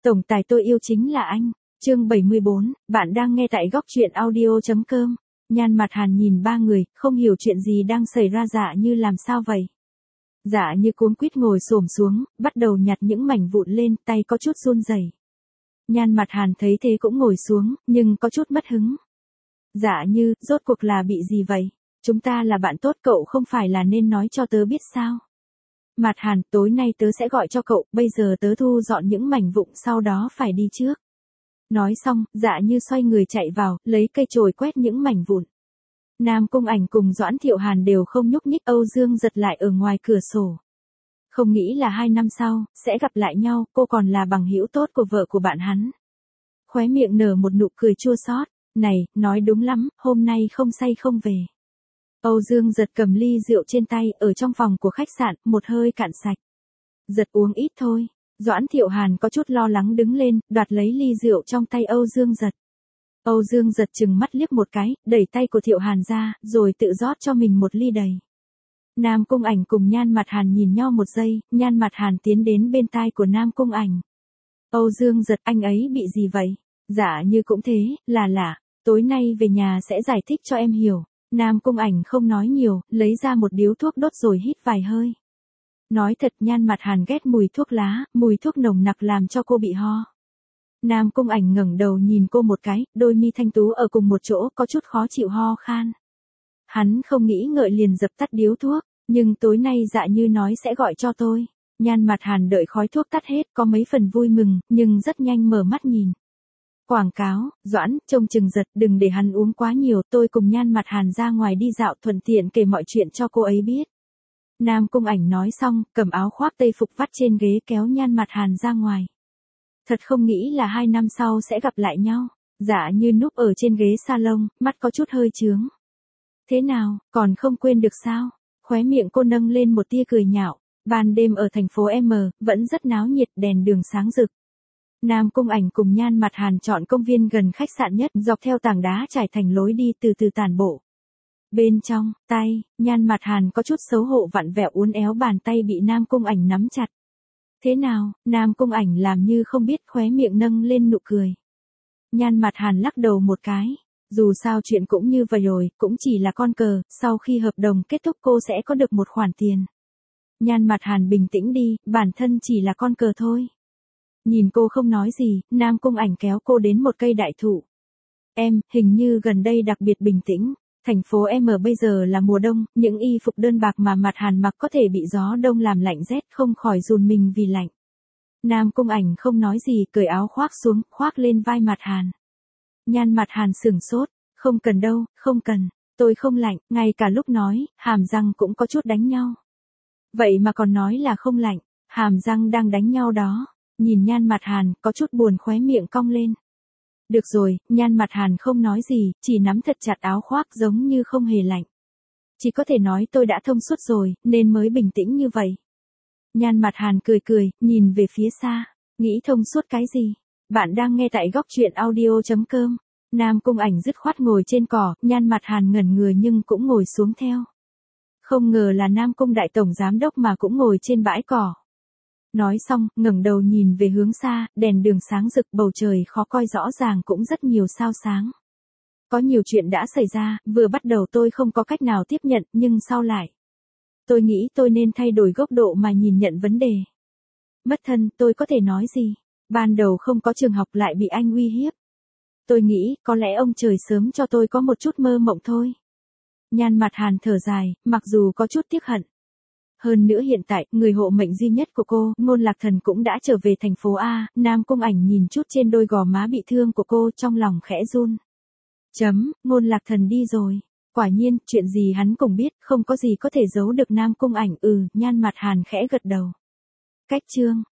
Tổng tài tôi yêu chính là anh. Chương 74, bạn đang nghe tại góc truyện audio.com. Nhan Mặt Hàn nhìn ba người, không hiểu chuyện gì đang xảy ra. Dạ Như làm sao vậy? Dạ Như cuống quýt ngồi xổm xuống, bắt đầu nhặt những mảnh vụn lên, tay có chút run rẩy. Nhan Mặt Hàn thấy thế cũng ngồi xuống, nhưng có chút mất hứng. Dạ Như, rốt cuộc là bị gì vậy? Chúng ta là bạn tốt, cậu không phải là nên nói cho tớ biết sao? Mặt Hàn, tối nay tớ sẽ gọi cho cậu, bây giờ tớ thu dọn những mảnh vụn sau đó phải đi trước. Nói xong, Dạ Như xoay người chạy vào, lấy cây chổi quét những mảnh vụn. Nam Cung Ảnh cùng Doãn Thiệu Hàn đều không nhúc nhích, Âu Dương giật lại ở ngoài cửa sổ. Không nghĩ là 2 năm sau, sẽ gặp lại nhau, cô còn là bằng hữu tốt của vợ của bạn hắn. Khóe miệng nở một nụ cười chua xót. Này, nói đúng lắm, hôm nay không say không về. Âu Dương giật cầm ly rượu trên tay, ở trong phòng của khách sạn, một hơi cạn sạch. Giật uống ít thôi. Doãn Thiệu Hàn có chút lo lắng đứng lên, đoạt lấy ly rượu trong tay Âu Dương giật. Âu Dương giật chừng mắt liếc một cái, đẩy tay của Thiệu Hàn ra, rồi tự rót cho mình một ly đầy. Nam Cung Ảnh cùng Nhan Mặt Hàn nhìn nhau một giây, Nhan Mặt Hàn tiến đến bên tai của Nam Cung Ảnh. Âu Dương giật, anh ấy bị gì vậy? Dạ Như cũng thế, là lạ, tối nay về nhà sẽ giải thích cho em hiểu. Nam Cung Ảnh không nói nhiều, lấy ra một điếu thuốc đốt rồi hít vài hơi. Nói thật, Nhan Mặt Hàn ghét mùi thuốc lá, mùi thuốc nồng nặc làm cho cô bị ho. Nam Cung Ảnh ngẩng đầu nhìn cô một cái, đôi mi thanh tú ở cùng một chỗ, có chút khó chịu ho khan. Hắn không nghĩ ngợi liền dập tắt điếu thuốc, nhưng tối nay Dạ Như nói sẽ gọi cho tôi. Nhan Mặt Hàn đợi khói thuốc tắt hết, có mấy phần vui mừng, nhưng rất nhanh mở mắt nhìn. Quảng cáo, Doãn, trông chừng giật, đừng để hắn uống quá nhiều, tôi cùng Nhan Mặt Hàn ra ngoài đi dạo, thuận tiện kể mọi chuyện cho cô ấy biết. Nam Cung Ảnh nói xong, cầm áo khoác tây phục vắt trên ghế kéo Nhan Mặt Hàn ra ngoài. Thật không nghĩ là 2 năm sau sẽ gặp lại nhau. Dạ Như núp ở trên ghế salon, mắt có chút hơi chướng. Thế nào, còn không quên được sao? Khóe miệng cô nâng lên một tia cười nhạo. Ban đêm ở thành phố M, vẫn rất náo nhiệt, đèn đường sáng rực. Nam Cung Ảnh cùng Nhan Mặt Hàn chọn công viên gần khách sạn nhất, dọc theo tảng đá trải thành lối đi từ từ tản bộ. Bên trong, tay, Nhan Mặt Hàn có chút xấu hổ vặn vẹo uốn éo, bàn tay bị Nam Cung Ảnh nắm chặt. Thế nào? Nam Cung Ảnh làm như không biết, khóe miệng nâng lên nụ cười. Nhan Mặt Hàn lắc đầu một cái. Dù sao chuyện cũng như vậy rồi, cũng chỉ là con cờ, sau khi hợp đồng kết thúc cô sẽ có được một khoản tiền. Nhan Mặt Hàn bình tĩnh đi, bản thân chỉ là con cờ thôi. Nhìn cô không nói gì, Nam Cung Ảnh kéo cô đến một cây đại thụ. Em, hình như gần đây đặc biệt bình tĩnh. Thành phố M bây giờ là mùa đông, những y phục đơn bạc mà Mặt Hàn mặc có thể bị gió đông làm lạnh rét, không khỏi run mình vì lạnh. Nam Cung Ảnh không nói gì, cởi áo khoác xuống, khoác lên vai Mặt Hàn. Nhan Mặt Hàn sửng sốt, không cần đâu, không cần, tôi không lạnh, ngay cả lúc nói, hàm răng cũng có chút đánh nhau. Vậy mà còn nói là không lạnh, hàm răng đang đánh nhau đó. Nhìn Nhan Mặt Hàn, có chút buồn, khóe miệng cong lên. Được rồi, Nhan Mặt Hàn không nói gì, chỉ nắm thật chặt áo khoác giống như không hề lạnh. Chỉ có thể nói tôi đã thông suốt rồi, nên mới bình tĩnh như vậy. Nhan Mặt Hàn cười cười, nhìn về phía xa. Nghĩ thông suốt cái gì? Bạn đang nghe tại góc truyện audio.com. Nam Cung Ảnh dứt khoát ngồi trên cỏ, Nhan Mặt Hàn ngẩn người nhưng cũng ngồi xuống theo. Không ngờ là Nam Cung đại tổng giám đốc mà cũng ngồi trên bãi cỏ. Nói xong, ngẩng đầu nhìn về hướng xa, đèn đường sáng rực, bầu trời khó coi rõ ràng cũng rất nhiều sao sáng. Có nhiều chuyện đã xảy ra, vừa bắt đầu tôi không có cách nào tiếp nhận, nhưng sau lại. Tôi nghĩ tôi nên thay đổi góc độ mà nhìn nhận vấn đề. Mất thân, tôi có thể nói gì? Ban đầu không có trường học lại bị anh uy hiếp. Tôi nghĩ, có lẽ ông trời sớm cho tôi có một chút mơ mộng thôi. Nhan Mặt Hàn thở dài, mặc dù có chút tiếc hận. Hơn nữa hiện tại, người hộ mệnh duy nhất của cô, Ngôn Lạc Thần cũng đã trở về thành phố A. Nam Cung Ảnh nhìn chút trên đôi gò má bị thương của cô, trong lòng khẽ run. Ngôn Lạc Thần đi rồi. Quả nhiên, chuyện gì hắn cũng biết, không có gì có thể giấu được Nam Cung Ảnh. Nhan Mặt Hàn khẽ gật đầu. Cách chương.